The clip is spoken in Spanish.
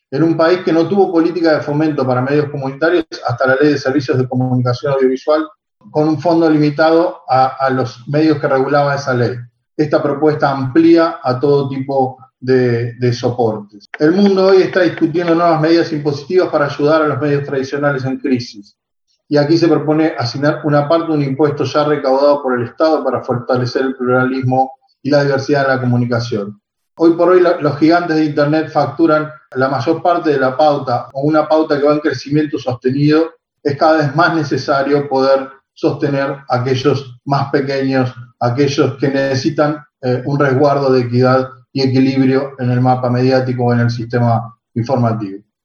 en un país que no tuvo política de fomento para medios comunitarios hasta la Ley de Servicios de Comunicación Audiovisual, con un fondo limitado a los medios que regulaba esa ley. Esta propuesta amplía a todo tipo de soportes. El mundo hoy está discutiendo nuevas medidas impositivas para ayudar a los medios tradicionales en crisis. Y aquí se propone asignar una parte de un impuesto ya recaudado por el Estado para fortalecer el pluralismo y la diversidad en la comunicación. Hoy por hoy los gigantes de Internet facturan la mayor parte de la pauta, o una pauta que va en crecimiento sostenido. Es cada vez más necesario poder sostener a aquellos más pequeños, aquellos que necesitan un resguardo de equidad y equilibrio en el mapa mediático o en el sistema informativo.